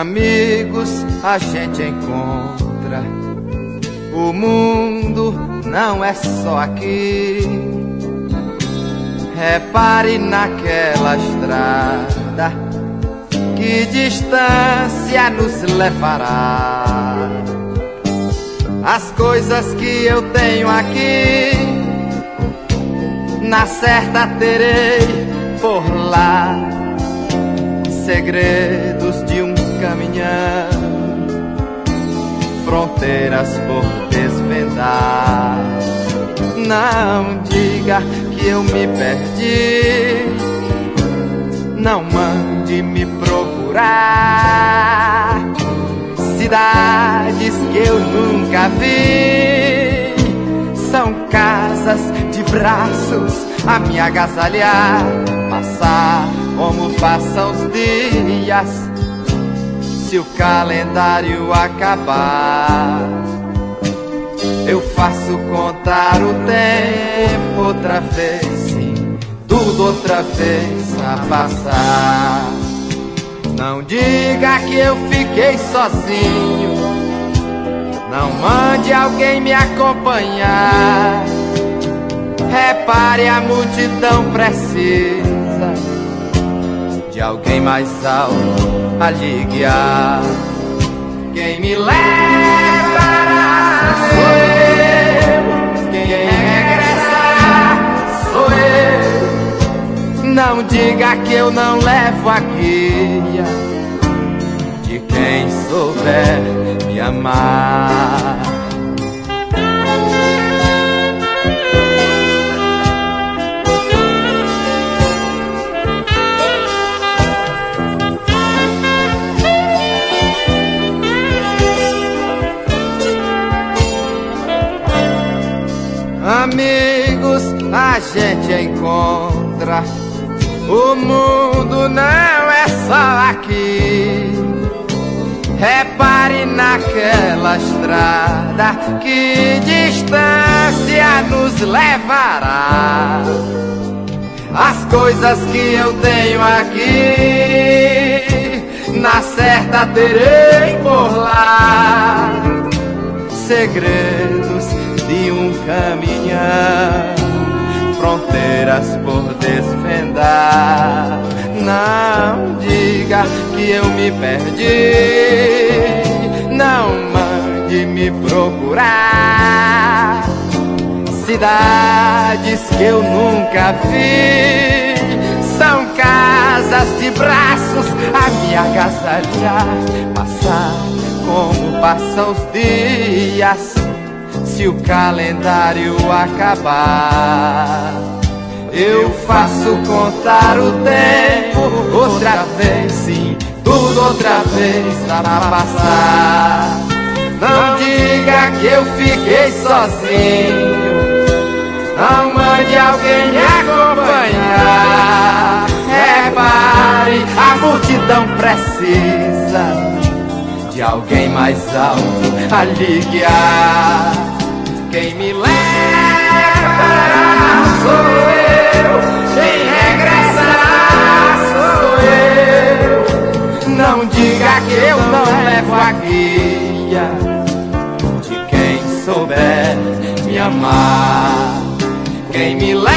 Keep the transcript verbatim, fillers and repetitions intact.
Amigos a gente encontra, o mundo não é só aqui. Repare naquela estrada, que distância nos levará. As coisas que eu tenho aqui, na certa terei por lá. Segredos de um caminhão, fronteiras por desvendar. Não diga que eu me perdi, não mande me procurar. Cidades que eu nunca vi, são casas de braços a me agasalhar. Passar como passam os dias, se o calendário acabar. Eu faço contar o tempo outra vez, sim, tudo outra vez a passar. Não diga que eu fiquei sozinho, não mande alguém me acompanhar. Repare, a multidão precisa de alguém mais alto a lhe guiar. Quem me levará sou eu, quem regressará sou eu. Não diga que eu não levo a guia de quem souber me amar. Amigos a gente encontra, o mundo não é só aqui. Repare naquela estrada, que distância nos levará. As coisas que eu tenho aqui, na certa terei por lá. Segredos de um caminhão, fronteiras por desvendar. Não diga que eu me perdi, não mande me procurar. Cidades que eu nunca vi, são casas de braços a me agasalhar. Passar como passam os dias, se o calendário acabar. Eu faço contar o tempo outra vez, sim, tudo outra vez a passar. Não diga que eu fiquei sozinho, não mande alguém me acompanhar. Repare, a multidão precisa de alguém mais alto a lhe guiar. Quem me leva sou eu, quem regressar sou eu. Não diga que eu não levo a guia de quem souber me amar. Quem me leva